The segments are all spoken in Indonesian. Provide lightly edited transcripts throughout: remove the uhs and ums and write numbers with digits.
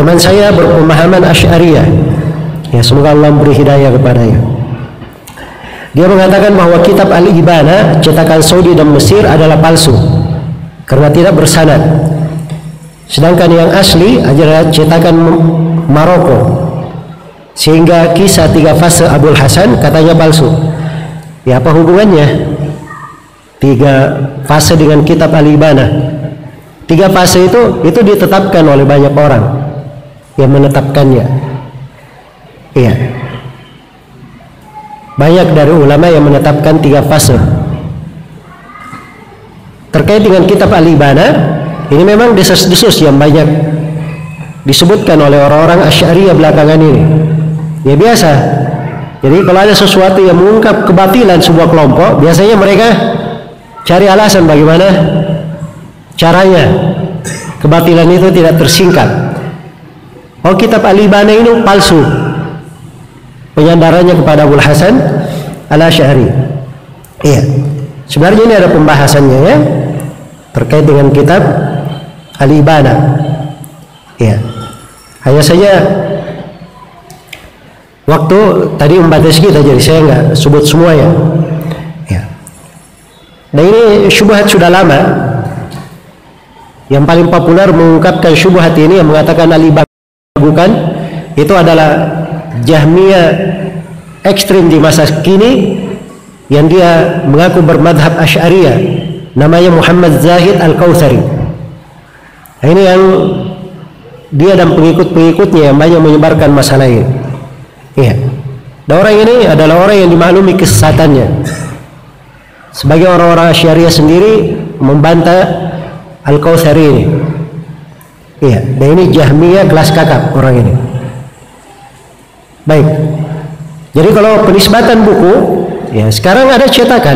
teman saya berpemahaman Asy'ariyah. Ya, semoga Allah memberi hidayah kepadanya. Dia mengatakan bahwa kitab Al-Ibana cetakan Saudi dan Mesir adalah palsu karena tidak bersanad. Sedangkan yang asli adalah cetakan Maroko. Sehingga kisah 3 fase Abul Hasan katanya palsu. Ya, apa hubungannya 3 fase dengan kitab Al-Ibana? 3 fase itu ditetapkan oleh banyak orang yang menetapkannya. Iya. Banyak dari ulama yang menetapkan 3 fase. Terkait dengan kitab Al-Ibana, ini memang desas-desus yang banyak disebutkan oleh orang-orang Asy'ariyah belakangan ini. Ya biasa. Jadi kalau ada sesuatu yang mengungkap kebatilan sebuah kelompok, biasanya mereka cari alasan bagaimana caranya kebatilan itu tidak tersingkap. Oh, kitab Al-Ibana ini palsu, penyandarannya kepada Abul Hasan Al-Asy'ari. Iya, sebenarnya ini ada pembahasannya ya, terkait dengan kitab Al-Ibana. Iya, hanya saja waktu tadi membatasi kita, jadi saya nggak sebut semua ya. Ya. Nah, ini syubhat sudah lama. Yang paling populer mengungkapkan syubhat ini yang mengatakan Al-Ibana bukan, itu adalah Jahmiyah ekstrim di masa kini yang dia mengaku bermadhab Asy'ariyah, namanya Muhammad Zahid Al-Kautsari. Nah, ini yang dia dan pengikut-pengikutnya yang banyak menyebarkan masalah ini. Iya. Dan orang ini adalah orang yang dimaklumi kesesatannya. Sebagai orang-orang Asy'ariyah sendiri membantah Al-Kautsari ini. Iya, dan ini Jahmiyah kelas kakap orang ini. Baik. Jadi kalau penisbatan buku, ya sekarang ada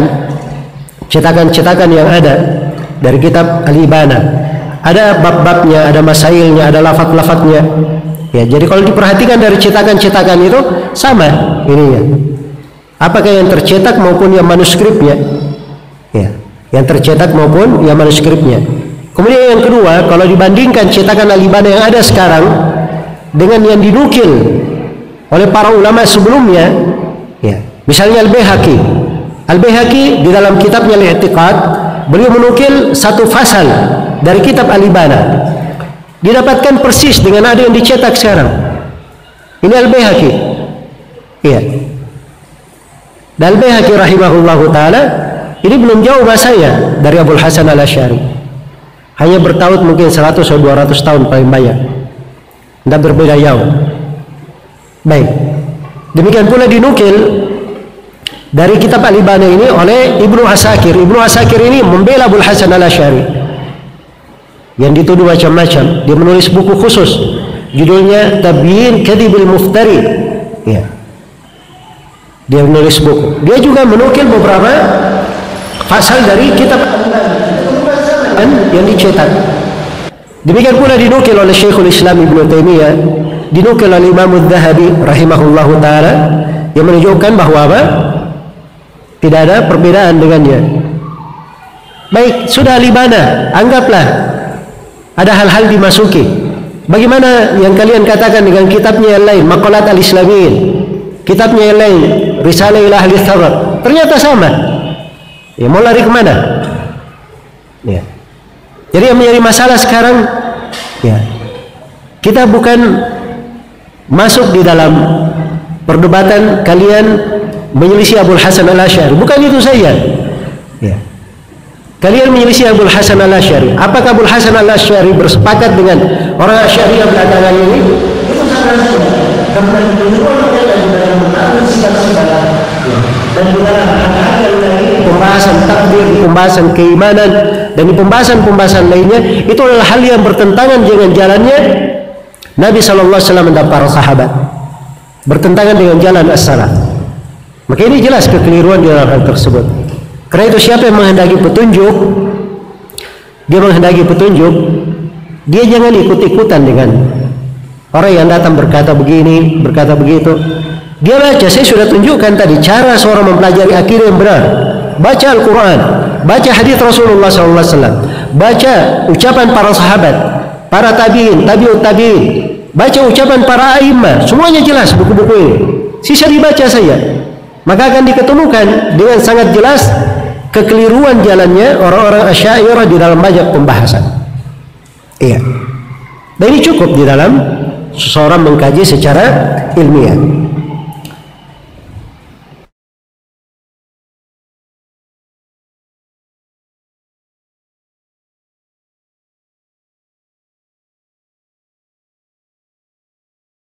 cetakan yang ada dari kitab Al-Ibana. Ada bab-babnya, ada masailnya, ada lafaz-lafaznya. Ya, jadi kalau diperhatikan dari cetakan-cetakan itu sama ininya. Apakah yang tercetak maupun yang manuskripnya? Ya, yang tercetak maupun yang manuskripnya. Kemudian yang kedua, kalau dibandingkan cetakan Al-Ibana yang ada sekarang dengan yang dinukil oleh para ulama sebelumnya, ya, misalnya Al-Baihaqi di dalam kitabnya Al-I'tiqad, beliau menukil 1 fasal dari kitab Al-Ibana. Didapatkan persis dengan ada yang dicetak sekarang. Ini Al-Baihaqi. Iya. Dan Al-Baihaqi rahimahullahu taala ini belum jauh bahasanya dari Abul Hasan Al-Asy'ari. Hanya bertaut mungkin 100 atau 200 tahun paling banyak. Tidak berbeda jauh. Baik. Demikian pula dinukil dari kitab Al-Ibana ini oleh Ibnu Asakir. Ibnu Asakir ini membela Abul Hasan Al-Asy'ari yang dituduh macam-macam. Dia menulis buku khusus, judulnya Tabyin Kadhibil Muftari. Ya. Dia menulis buku. Dia juga menukil beberapa pasal dari kitab yang dicetak. Demikian pula dinukil oleh Syekhul Islam Ibnu Taimiyah, dinukil oleh Imam Adz-Dzahabi rahimahullahu taala, yang menunjukkan bahwa apa? Tidak ada perbedaan dengannya. Baik, sudah Al-Ibana, anggaplah ada hal-hal dimasuki. Bagaimana yang kalian katakan dengan kitabnya yang lain, Maqalat Al-Islamiyin, kitabnya yang lain, Risalah ila Ahli Tsarab, ternyata sama. Ya, mau lari kemana? Ya. Jadi yang menjadi masalah sekarang, ya, kita bukan masuk di dalam perdebatan kalian menyelisih Abul Hasan Al-Asy'ari, bukan itu saja. Ya. Kalian menyelisih Abul Hasan Al-Asy'ari. Apakah Abul Hasan Al-Asy'ari bersepakat dengan orang Asy'ariyah belakangan ini? Itu sangat sulit. Karena itu dan juga pembahasan takdir, pembahasan keimanan, dan di pembahasan-pembahasan lainnya itu adalah hal yang bertentangan dengan jalannya Nabi SAW dan para sahabat, bertentangan dengan jalan as-salaf. Maka ini jelas kekeliruan di dalam hal tersebut. Karena itu siapa yang menghendaki petunjuk, dia jangan ikut-ikutan dengan orang yang datang berkata begini, berkata begitu. Dia baca, saya sudah tunjukkan tadi cara seorang mempelajari akidah yang benar. Baca Al-Quran, baca hadis Rasulullah SAW, baca ucapan para sahabat, para tabi'in, tabi'ut tabi'in, baca ucapan para a'imah, semuanya jelas buku-buku ini. Sisa dibaca saja, maka akan diketemukan dengan sangat jelas kekeliruan jalannya orang-orang Asy'ariyah di dalam banyak pembahasan. Iya. Dan ini cukup di dalam seseorang mengkaji secara ilmiah.